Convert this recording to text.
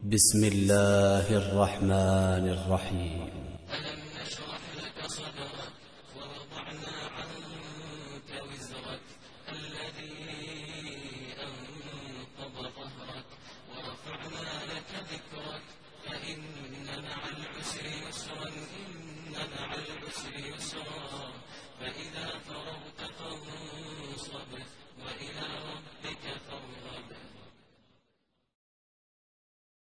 بسم الله الرحمن الرحيم. ألم نشرح لك صدرك ووضعنا عنك وزرك الذي أنقض ظهرك ورفعنا لك ذكرك فإن مع العسر يسرا إن مع العسر يسرا فإذا